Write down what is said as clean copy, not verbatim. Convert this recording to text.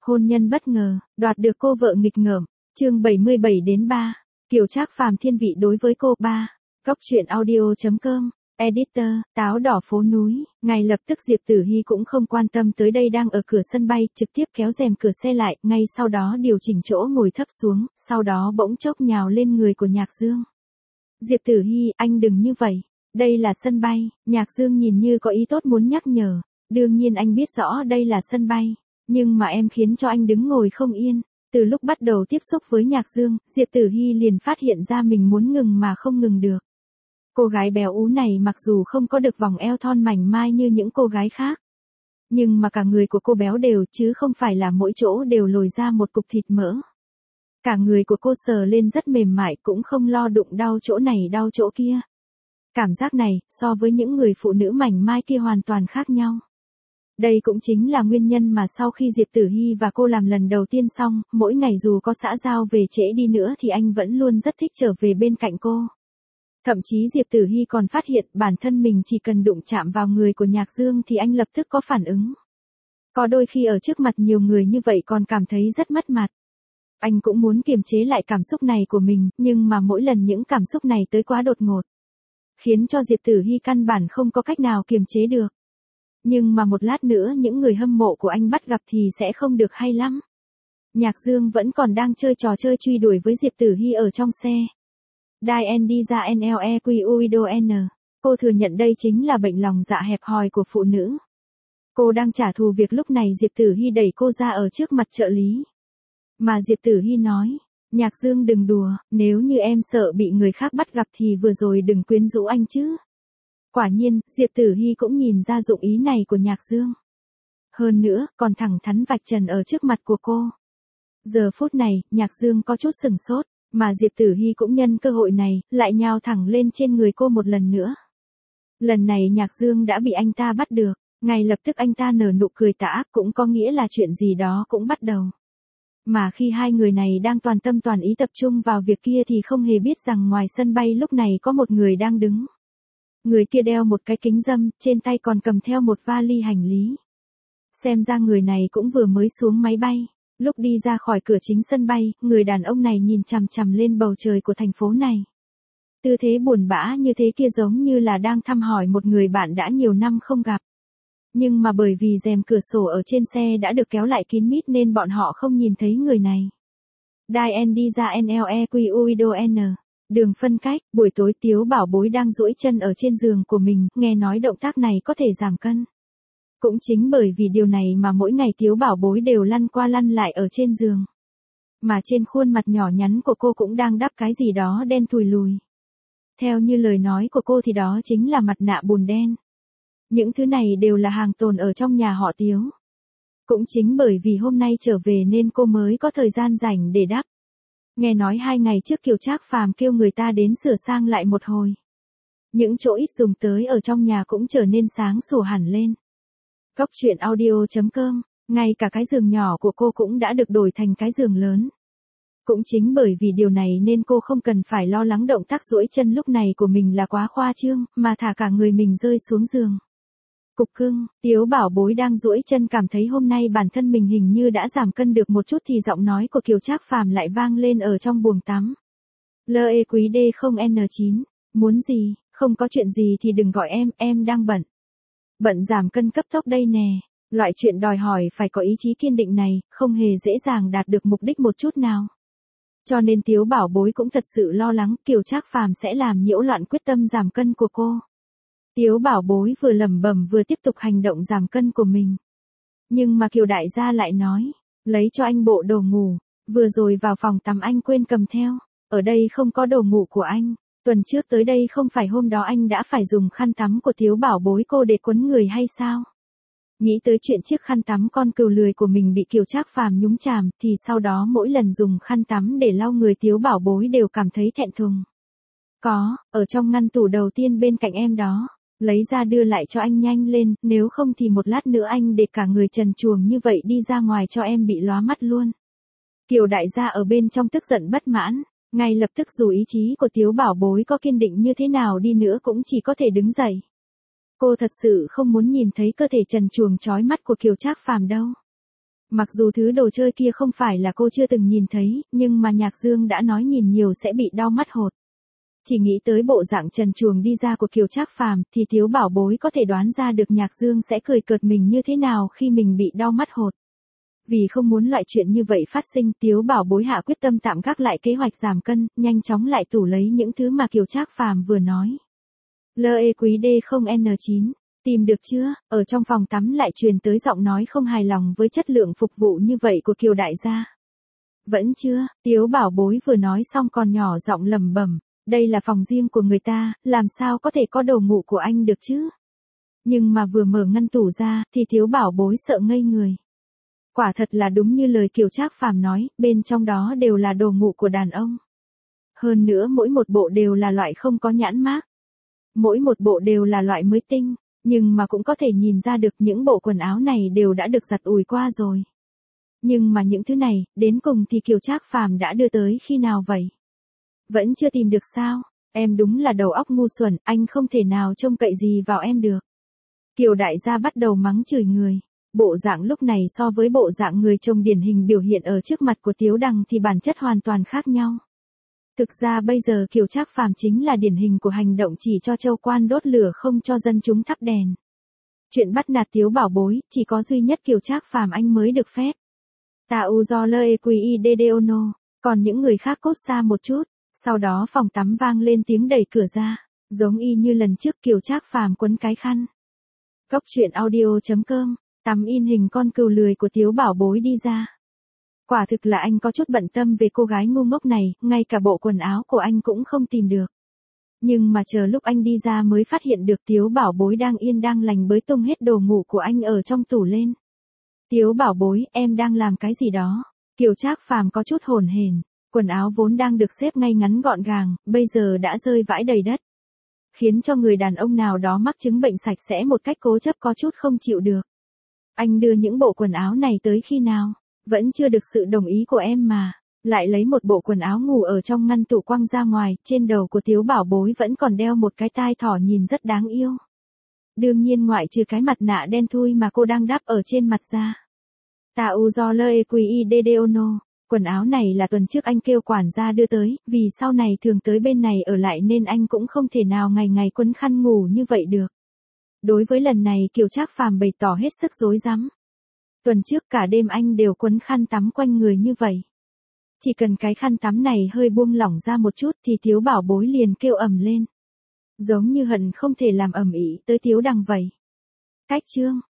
Hôn nhân bất ngờ, đoạt được cô vợ nghịch ngợm. Chương 77-3. Kiều Trác Phàm thiên vị đối với cô. 3. Góc truyện audio.com. Editor, táo đỏ phố núi. Ngay lập tức Diệp Tử Hi cũng không quan tâm tới đây đang ở cửa sân bay, trực tiếp kéo rèm cửa xe lại, ngay sau đó điều chỉnh chỗ ngồi thấp xuống, sau đó bỗng chốc nhào lên người của Nhạc Dương. Diệp Tử Hi, anh đừng như vậy. Đây là sân bay. Nhạc Dương nhìn như có ý tốt muốn nhắc nhở. Đương nhiên anh biết rõ đây là sân bay. Nhưng mà em khiến cho anh đứng ngồi không yên. Từ lúc bắt đầu tiếp xúc với Nhạc Dương, Diệp Tử Hi liền phát hiện ra mình muốn ngừng mà không ngừng được. Cô gái béo ú này mặc dù không có được vòng eo thon mảnh mai như những cô gái khác. Nhưng mà cả người của cô béo đều chứ không phải là mỗi chỗ đều lồi ra một cục thịt mỡ. Cả người của cô sờ lên rất mềm mại cũng không lo đụng đau chỗ này đau chỗ kia. Cảm giác này, so với những người phụ nữ mảnh mai kia hoàn toàn khác nhau. Đây cũng chính là nguyên nhân mà sau khi Diệp Tử Hi và cô làm lần đầu tiên xong, mỗi ngày dù có xã giao về trễ đi nữa thì anh vẫn luôn rất thích trở về bên cạnh cô. Thậm chí Diệp Tử Hi còn phát hiện bản thân mình chỉ cần đụng chạm vào người của Nhạc Dương thì anh lập tức có phản ứng. Có đôi khi ở trước mặt nhiều người như vậy còn cảm thấy rất mất mặt. Anh cũng muốn kiềm chế lại cảm xúc này của mình, nhưng mà mỗi lần những cảm xúc này tới quá đột ngột. Khiến cho Diệp Tử Hi căn bản không có cách nào kiềm chế được. Nhưng mà một lát nữa những người hâm mộ của anh bắt gặp thì sẽ không được hay lắm. Nhạc Dương vẫn còn đang chơi trò chơi truy đuổi với Diệp Tử Hi ở trong xe. Dien đi ra NLEQUIDON. Cô thừa nhận đây chính là bệnh lòng dạ hẹp hòi của phụ nữ. Cô đang trả thù việc lúc này Diệp Tử Hi đẩy cô ra ở trước mặt trợ lý. Mà Diệp Tử Hi nói, Nhạc Dương đừng đùa, nếu như em sợ bị người khác bắt gặp thì vừa rồi đừng quyến rũ anh chứ. Quả nhiên, Diệp Tử Hi cũng nhìn ra dụng ý này của Nhạc Dương. Hơn nữa, còn thẳng thắn vạch trần ở trước mặt của cô. Giờ phút này, Nhạc Dương có chút sừng sốt, mà Diệp Tử Hi cũng nhân cơ hội này, lại nhào thẳng lên trên người cô một lần nữa. Lần này Nhạc Dương đã bị anh ta bắt được, ngay lập tức anh ta nở nụ cười tà ác cũng có nghĩa là chuyện gì đó cũng bắt đầu. Mà khi hai người này đang toàn tâm toàn ý tập trung vào việc kia thì không hề biết rằng ngoài sân bay lúc này có một người đang đứng. Người kia đeo một cái kính râm, trên tay còn cầm theo một vali hành lý. Xem ra người này cũng vừa mới xuống máy bay. Lúc đi ra khỏi cửa chính sân bay, người đàn ông này nhìn chằm chằm lên bầu trời của thành phố này. Tư thế buồn bã như thế kia giống như là đang thăm hỏi một người bạn đã nhiều năm không gặp. Nhưng mà bởi vì rèm cửa sổ ở trên xe đã được kéo lại kín mít nên bọn họ không nhìn thấy người này. Dien đi ra NLEQUIDON. Đường phân cách, buổi tối Tiếu Bảo Bối đang duỗi chân ở trên giường của mình, nghe nói động tác này có thể giảm cân. Cũng chính bởi vì điều này mà mỗi ngày Tiếu Bảo Bối đều lăn qua lăn lại ở trên giường. Mà trên khuôn mặt nhỏ nhắn của cô cũng đang đắp cái gì đó đen thùi lùi. Theo như lời nói của cô thì đó chính là mặt nạ bùn đen. Những thứ này đều là hàng tồn ở trong nhà họ Tiếu. Cũng chính bởi vì hôm nay trở về nên cô mới có thời gian rảnh để đắp. Nghe nói 2 ngày trước Kiều Trác Phàm kêu người ta đến sửa sang lại một hồi. Những chỗ ít dùng tới ở trong nhà cũng trở nên sáng sủa hẳn lên. Góc truyện audio.com, ngay cả cái giường nhỏ của cô cũng đã được đổi thành cái giường lớn. Cũng chính bởi vì điều này nên cô không cần phải lo lắng động tác duỗi chân lúc này của mình là quá khoa trương, mà thả cả người mình rơi xuống giường. Cục cưng, Tiếu Bảo Bối đang duỗi chân cảm thấy hôm nay bản thân mình hình như đã giảm cân được một chút thì giọng nói của Kiều Trác Phàm lại vang lên ở trong buồng tắm. Lê Quý D không N9, muốn gì, không có chuyện gì thì đừng gọi em đang bận. Bận giảm cân cấp tốc đây nè, loại chuyện đòi hỏi phải có ý chí kiên định này, không hề dễ dàng đạt được mục đích một chút nào. Cho nên Tiếu Bảo Bối cũng thật sự lo lắng Kiều Trác Phàm sẽ làm nhiễu loạn quyết tâm giảm cân của cô. Tiếu Bảo Bối vừa lẩm bẩm vừa tiếp tục hành động giảm cân của mình. Nhưng mà Kiều đại gia lại nói, lấy cho anh bộ đồ ngủ, vừa rồi vào phòng tắm anh quên cầm theo, ở đây không có đồ ngủ của anh, tuần trước tới đây không phải hôm đó anh đã phải dùng khăn tắm của Tiếu Bảo Bối cô để quấn người hay sao? Nghĩ tới chuyện chiếc khăn tắm con cừu lười của mình bị Kiều Trác Phàm nhúng chàm thì sau đó mỗi lần dùng khăn tắm để lau người Tiếu Bảo Bối đều cảm thấy thẹn thùng. Có, ở trong ngăn tủ đầu tiên bên cạnh em đó. Lấy ra đưa lại cho anh nhanh lên, nếu không thì một lát nữa anh để cả người trần truồng như vậy đi ra ngoài cho em bị lóa mắt luôn. Kiều đại gia ở bên trong tức giận bất mãn, ngay lập tức dù ý chí của Tiếu Bảo Bối có kiên định như thế nào đi nữa cũng chỉ có thể đứng dậy. Cô thật sự không muốn nhìn thấy cơ thể trần truồng chói mắt của Kiều Trác Phàm đâu. Mặc dù thứ đồ chơi kia không phải là cô chưa từng nhìn thấy, nhưng mà Nhạc Dương đã nói nhìn nhiều sẽ bị đau mắt hột. Chỉ nghĩ tới bộ dạng trần truồng đi ra của Kiều Trác Phàm thì Tiếu Bảo Bối có thể đoán ra được Nhạc Dương sẽ cười cợt mình như thế nào khi mình bị đau mắt hột. Vì không muốn loại chuyện như vậy phát sinh, Tiếu Bảo Bối hạ quyết tâm tạm gác lại kế hoạch giảm cân, nhanh chóng lại tủ lấy những thứ mà Kiều Trác Phàm vừa nói. LE quý D0N9, tìm được chưa? Ở trong phòng tắm lại truyền tới giọng nói không hài lòng với chất lượng phục vụ như vậy của Kiều đại gia. Vẫn chưa, Tiếu Bảo Bối vừa nói xong còn nhỏ giọng lẩm bẩm, đây là phòng riêng của người ta, làm sao có thể có đồ ngủ của anh được chứ? Nhưng mà vừa mở ngăn tủ ra, thì Tiếu Bảo Bối sợ ngây người. Quả thật là đúng như lời Kiều Trác Phàm nói, bên trong đó đều là đồ ngủ của đàn ông. Hơn nữa mỗi một bộ đều là loại không có nhãn mác. Mỗi một bộ đều là loại mới tinh, nhưng mà cũng có thể nhìn ra được những bộ quần áo này đều đã được giặt ủi qua rồi. Nhưng mà những thứ này, đến cùng thì Kiều Trác Phàm đã đưa tới khi nào vậy? Vẫn chưa tìm được sao? Em đúng là đầu óc ngu xuẩn, anh không thể nào trông cậy gì vào em được. Kiều đại gia bắt đầu mắng chửi người. Bộ dạng lúc này so với bộ dạng người chồng điển hình biểu hiện ở trước mặt của Tiếu Đằng thì bản chất hoàn toàn khác nhau. Thực ra bây giờ Kiều Trác Phàm chính là điển hình của hành động chỉ cho châu quan đốt lửa không cho dân chúng thắp đèn. Chuyện bắt nạt Tiếu Bảo Bối, chỉ có duy nhất Kiều Trác Phàm anh mới được phép. Ta u do lê quy dedeono, còn những người khác cốt xa một chút. Sau đó phòng tắm vang lên tiếng đẩy cửa ra, giống y như lần trước Kiều Trác Phàm quấn cái khăn. Cốc truyện audio.com, tắm in hình con cừu lười của Tiếu Bảo Bối đi ra. Quả thực là anh có chút bận tâm về cô gái ngu ngốc này, ngay cả bộ quần áo của anh cũng không tìm được. Nhưng mà chờ lúc anh đi ra mới phát hiện được Tiếu Bảo Bối đang yên đang lành bới tung hết đồ ngủ của anh ở trong tủ lên. Tiếu Bảo Bối, em đang làm cái gì đó? Kiều Trác Phàm có chút hồn hển. Quần áo vốn đang được xếp ngay ngắn gọn gàng, bây giờ đã rơi vãi đầy đất. Khiến cho người đàn ông nào đó mắc chứng bệnh sạch sẽ một cách cố chấp có chút không chịu được. Anh đưa những bộ quần áo này tới khi nào? Vẫn chưa được sự đồng ý của em mà. Lại lấy một bộ quần áo ngủ ở trong ngăn tủ quăng ra ngoài, trên đầu của Tiếu Bảo Bối vẫn còn đeo một cái tai thỏ nhìn rất đáng yêu. Đương nhiên ngoại trừ cái mặt nạ đen thui mà cô đang đắp ở trên mặt ra. Ta u do lê quy dedeono. Quần áo này là tuần trước anh kêu quản gia đưa tới, vì sau này thường tới bên này ở lại nên anh cũng không thể nào ngày ngày quấn khăn ngủ như vậy được. Đối với lần này Kiều Trác Phàm bày tỏ hết sức rối rắm. Tuần trước cả đêm anh đều quấn khăn tắm quanh người như vậy. Chỉ cần cái khăn tắm này hơi buông lỏng ra một chút thì Tiếu Bảo Bối liền kêu ầm lên. Giống như hận không thể làm ầm ĩ tới Tiếu Đằng vậy. Cách chương